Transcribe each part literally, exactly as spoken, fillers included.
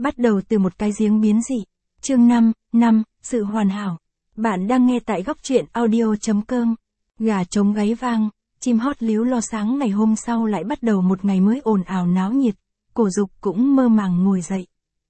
Bắt đầu từ một cái giếng biến dị. Chương năm, năm, sự hoàn hảo. Bạn đang nghe tại góc truyện audio chấm com. Gà trống gáy vang, chim hót líu lo sáng ngày hôm sau lại bắt đầu một ngày mới ồn ào náo nhiệt. Cổ Dục cũng mơ màng ngồi dậy.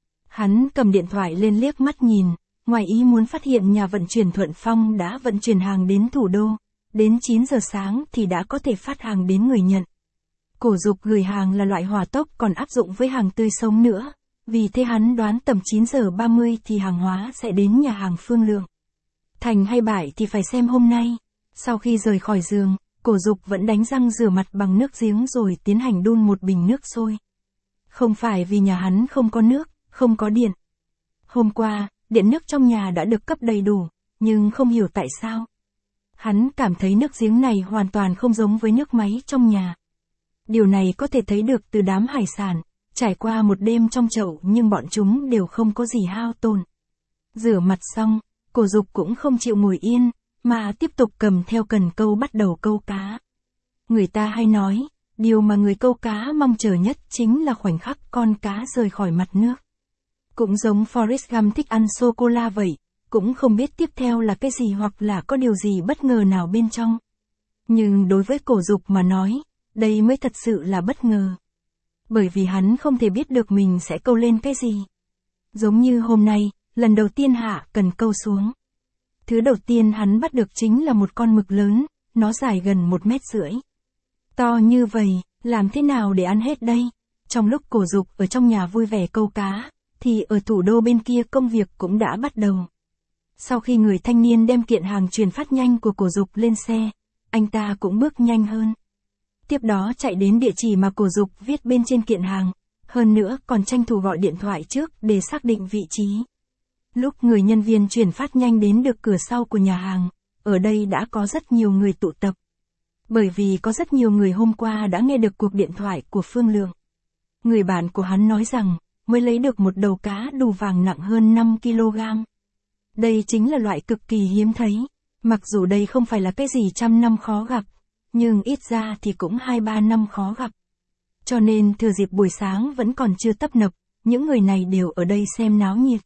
Hắn cầm điện thoại lên liếc mắt nhìn, ngoài ý muốn phát hiện nhà vận chuyển Thuận Phong đã vận chuyển hàng đến thủ đô. Đến chín giờ sáng thì đã có thể phát hàng đến người nhận. Cổ Dục gửi hàng là loại hỏa tốc còn áp dụng với hàng tươi sống nữa. Vì thế hắn đoán tầm chín giờ ba mươi thì hàng hóa sẽ đến nhà hàng Phương Lượng. Thành hay bại thì phải xem hôm nay. Sau khi rời khỏi giường, Cổ Dục vẫn đánh răng rửa mặt bằng nước giếng rồi tiến hành đun một bình nước sôi. Không phải vì nhà hắn không có nước, không có điện. Hôm qua, điện nước trong nhà đã được cấp đầy đủ, nhưng không hiểu tại sao. Hắn cảm thấy nước giếng này hoàn toàn không giống với nước máy trong nhà. Điều này có thể thấy được từ đám hải sản, trải qua một đêm trong chậu nhưng bọn chúng đều không có gì hao tổn. Rửa mặt xong, Cổ Dục cũng không chịu ngồi yên, mà tiếp tục cầm theo cần câu bắt đầu câu cá. Người ta hay nói, điều mà người câu cá mong chờ nhất chính là khoảnh khắc con cá rời khỏi mặt nước. Cũng giống Forrest Gump thích ăn sô-cô-la vậy, cũng không biết tiếp theo là cái gì hoặc là có điều gì bất ngờ nào bên trong. Nhưng đối với Cổ Dục mà nói, đây mới thật sự là bất ngờ. Bởi vì hắn không thể biết được mình sẽ câu lên cái gì. Giống như hôm nay, lần đầu tiên hạ cần câu xuống. Thứ đầu tiên hắn bắt được chính là một con mực lớn, nó dài gần một mét rưỡi. To như vậy, làm thế nào để ăn hết đây? Trong lúc Cổ Dục ở trong nhà vui vẻ câu cá, thì ở thủ đô bên kia công việc cũng đã bắt đầu. Sau khi người thanh niên đem kiện hàng chuyển phát nhanh của Cổ Dục lên xe, anh ta cũng bước nhanh hơn. Tiếp đó chạy đến địa chỉ mà Cổ Dục viết bên trên kiện hàng, hơn nữa còn tranh thủ gọi điện thoại trước để xác định vị trí. Lúc người nhân viên chuyển phát nhanh đến được cửa sau của nhà hàng, ở đây đã có rất nhiều người tụ tập. Bởi vì có rất nhiều người hôm qua đã nghe được cuộc điện thoại của Phương Lượng. Người bạn của hắn nói rằng, mới lấy được một đầu cá đù vàng nặng hơn năm ki lô gam. Đây chính là loại cực kỳ hiếm thấy, mặc dù đây không phải là cái gì trăm năm khó gặp, nhưng ít ra thì cũng hai ba năm khó gặp. Cho nên thừa dịp buổi sáng vẫn còn chưa tấp nập, những người này đều ở đây xem náo nhiệt.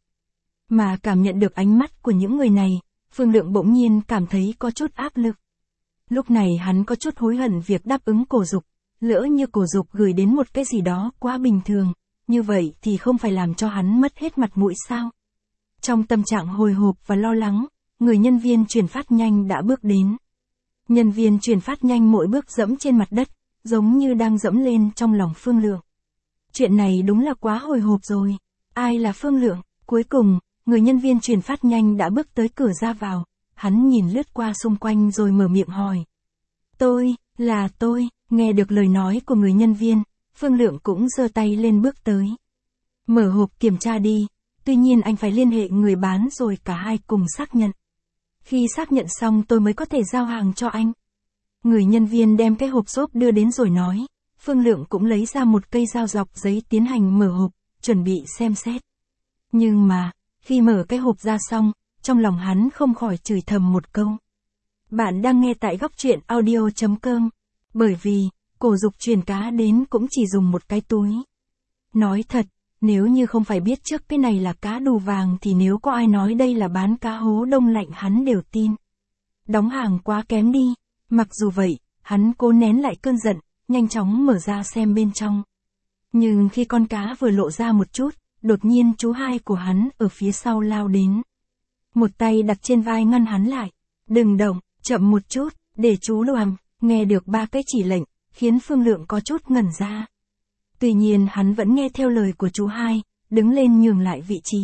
Mà cảm nhận được ánh mắt của những người này, Phương Lượng bỗng nhiên cảm thấy có chút áp lực. Lúc này hắn có chút hối hận việc đáp ứng Cổ Dục, lỡ như Cổ Dục gửi đến một cái gì đó quá bình thường, như vậy thì không phải làm cho hắn mất hết mặt mũi sao? Trong tâm trạng hồi hộp và lo lắng, người nhân viên chuyển phát nhanh đã bước đến. Nhân viên chuyển phát nhanh mỗi bước dẫm trên mặt đất, giống như đang dẫm lên trong lòng Phương Lượng. Chuyện này đúng là quá hồi hộp rồi. Ai là Phương Lượng? Cuối cùng, người nhân viên chuyển phát nhanh đã bước tới cửa ra vào. Hắn nhìn lướt qua xung quanh rồi mở miệng hỏi. Tôi, là tôi. Nghe được lời nói của người nhân viên, Phương Lượng cũng giơ tay lên bước tới. Mở hộp kiểm tra đi. Tuy nhiên anh phải liên hệ người bán rồi cả hai cùng xác nhận. Khi xác nhận xong tôi mới có thể giao hàng cho anh. Người nhân viên đem cái hộp xốp đưa đến rồi nói. Phương Lượng cũng lấy ra một cây dao dọc giấy tiến hành mở hộp, chuẩn bị xem xét. Nhưng mà, khi mở cái hộp ra xong, trong lòng hắn không khỏi chửi thầm một câu. Bạn đang nghe tại góc truyện audio chấm com. Bởi vì, Cổ Dục chuyển cá đến cũng chỉ dùng một cái túi. Nói thật, nếu như không phải biết trước cái này là cá đù vàng thì nếu có ai nói đây là bán cá hố đông lạnh hắn đều tin. Đóng hàng quá kém đi. Mặc dù vậy, hắn cố nén lại cơn giận, nhanh chóng mở ra xem bên trong. Nhưng khi con cá vừa lộ ra một chút, đột nhiên chú hai của hắn ở phía sau lao đến. Một tay đặt trên vai ngăn hắn lại. Đừng động, chậm một chút, để chú làm. Nghe được ba cái chỉ lệnh, khiến Phương Lượng có chút ngẩn ra. Tuy nhiên hắn vẫn nghe theo lời của chú hai, đứng lên nhường lại vị trí.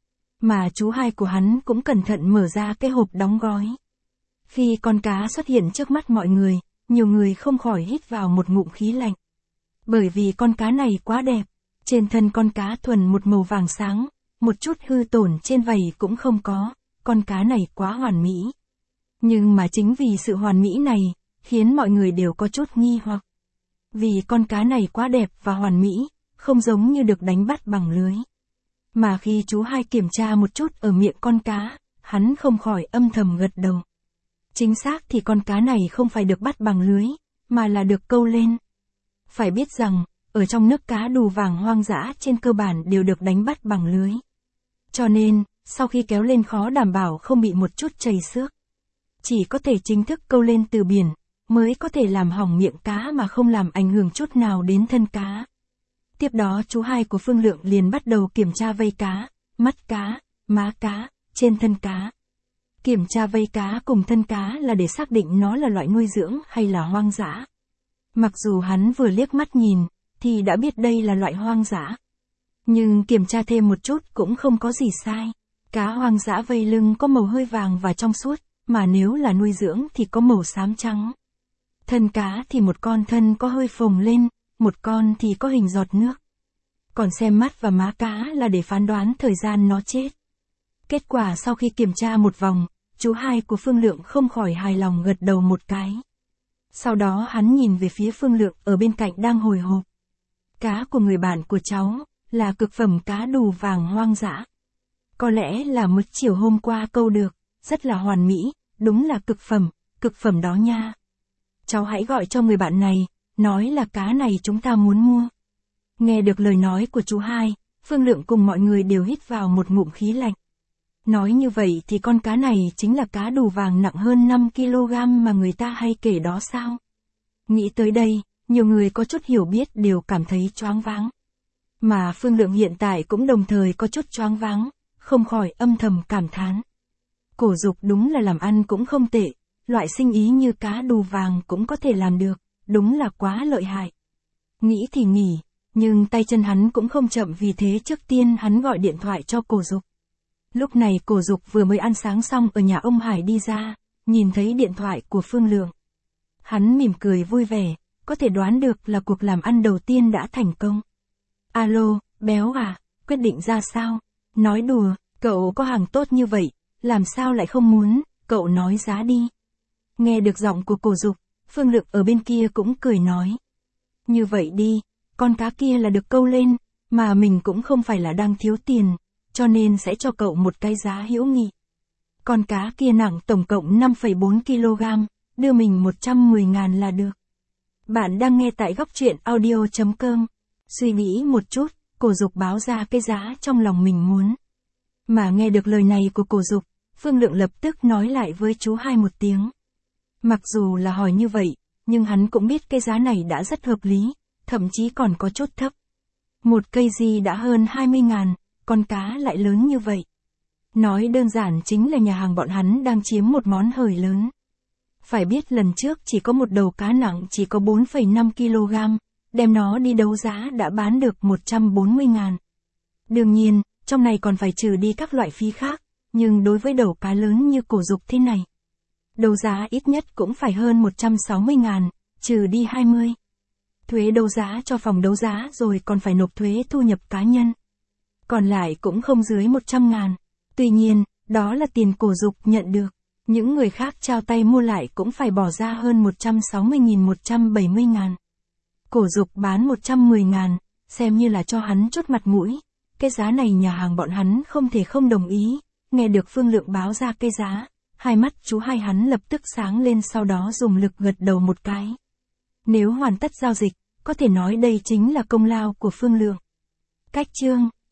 Mà chú hai của hắn cũng cẩn thận mở ra cái hộp đóng gói. Khi con cá xuất hiện trước mắt mọi người, nhiều người không khỏi hít vào một ngụm khí lạnh. Bởi vì con cá này quá đẹp, trên thân con cá thuần một màu vàng sáng, một chút hư tổn trên vảy cũng không có, con cá này quá hoàn mỹ. Nhưng mà chính vì sự hoàn mỹ này, khiến mọi người đều có chút nghi hoặc. Vì con cá này quá đẹp và hoàn mỹ, không giống như được đánh bắt bằng lưới. Mà khi chú hai kiểm tra một chút ở miệng con cá, hắn không khỏi âm thầm gật đầu. Chính xác thì con cá này không phải được bắt bằng lưới, mà là được câu lên. Phải biết rằng, ở trong nước cá đù vàng hoang dã trên cơ bản đều được đánh bắt bằng lưới. Cho nên, sau khi kéo lên khó đảm bảo không bị một chút chảy xước. Chỉ có thể chính thức câu lên từ biển, mới có thể làm hỏng miệng cá mà không làm ảnh hưởng chút nào đến thân cá. Tiếp đó chú hai của Phương Lượng liền bắt đầu kiểm tra vây cá, mắt cá, má cá, trên thân cá. Kiểm tra vây cá cùng thân cá là để xác định nó là loại nuôi dưỡng hay là hoang dã. Mặc dù hắn vừa liếc mắt nhìn, thì đã biết đây là loại hoang dã. Nhưng kiểm tra thêm một chút cũng không có gì sai. Cá hoang dã vây lưng có màu hơi vàng và trong suốt, mà nếu là nuôi dưỡng thì có màu xám trắng. Thân cá thì một con thân có hơi phồng lên, một con thì có hình giọt nước. Còn xem mắt và má cá là để phán đoán thời gian nó chết. Kết quả sau khi kiểm tra một vòng, chú hai của Phương Lượng không khỏi hài lòng gật đầu một cái. Sau đó hắn nhìn về phía Phương Lượng ở bên cạnh đang hồi hộp. Cá của người bạn của cháu, là cực phẩm cá đù vàng hoang dã. Có lẽ là mới chiều hôm qua câu được, rất là hoàn mỹ, đúng là cực phẩm, cực phẩm đó nha. Cháu hãy gọi cho người bạn này, nói là cá này chúng ta muốn mua. Nghe được lời nói của chú hai, Phương Lượng cùng mọi người đều hít vào một ngụm khí lạnh. Nói như vậy thì con cá này chính là cá đù vàng nặng hơn năm ki lô gam mà người ta hay kể đó sao? Nghĩ tới đây, nhiều người có chút hiểu biết đều cảm thấy choáng váng. Mà Phương Lượng hiện tại cũng đồng thời có chút choáng váng, không khỏi âm thầm cảm thán. Cổ Dục đúng là làm ăn cũng không tệ, loại sinh ý như cá đù vàng cũng có thể làm được, đúng là quá lợi hại. Nghĩ thì nghỉ, nhưng tay chân hắn cũng không chậm, vì thế trước tiên hắn gọi điện thoại cho Cổ Dục. Lúc này Cổ Dục vừa mới ăn sáng xong ở nhà ông Hải đi ra, nhìn thấy điện thoại của Phương Lượng. Hắn mỉm cười vui vẻ, có thể đoán được là cuộc làm ăn đầu tiên đã thành công. Alo, béo à, quyết định ra sao? Nói đùa, cậu có hàng tốt như vậy, làm sao lại không muốn, cậu nói giá đi. Nghe được giọng của Cổ Dục, Phương Lượng ở bên kia cũng cười nói. Như vậy đi, con cá kia là được câu lên, mà mình cũng không phải là đang thiếu tiền, cho nên sẽ cho cậu một cái giá hữu nghị. Con cá kia nặng tổng cộng năm phẩy bốn ki lô gam, đưa mình một trăm mười ngàn là được. Bạn đang nghe tại góc truyện audio chấm com. Suy nghĩ một chút, Cổ Dục báo ra cái giá trong lòng mình muốn. Mà nghe được lời này của Cổ Dục, Phương Lượng lập tức nói lại với chú hai một tiếng. Mặc dù là hỏi như vậy, nhưng hắn cũng biết cái giá này đã rất hợp lý, thậm chí còn có chút thấp. Một cây gì đã hơn hai mươi ngàn, con cá lại lớn như vậy. Nói đơn giản chính là nhà hàng bọn hắn đang chiếm một món hời lớn. Phải biết lần trước chỉ có một đầu cá nặng chỉ có bốn phẩy năm ki lô gam, đem nó đi đấu giá đã bán được một trăm bốn mươi ngàn. Đương nhiên, trong này còn phải trừ đi các loại phí khác, nhưng đối với đầu cá lớn như Cổ Dục thế này, đấu giá ít nhất cũng phải hơn một trăm sáu mươi ngàn, trừ đi hai mươi. Thuế đấu giá cho phòng đấu giá rồi còn phải nộp thuế thu nhập cá nhân. Còn lại cũng không dưới một trăm ngàn. Tuy nhiên, đó là tiền Cổ Dục nhận được. Những người khác trao tay mua lại cũng phải bỏ ra hơn một trăm sáu mươi nghìn một trăm bảy mươi ngàn. Cổ Dục bán một trăm mười ngàn, xem như là cho hắn chút mặt mũi. Cái giá này nhà hàng bọn hắn không thể không đồng ý. Nghe được Phương Lượng báo ra cái giá, hai mắt chú hai hắn lập tức sáng lên, sau đó dùng lực gật đầu một cái. Nếu hoàn tất giao dịch, có thể nói đây chính là công lao của Phương Lượng. Cách chương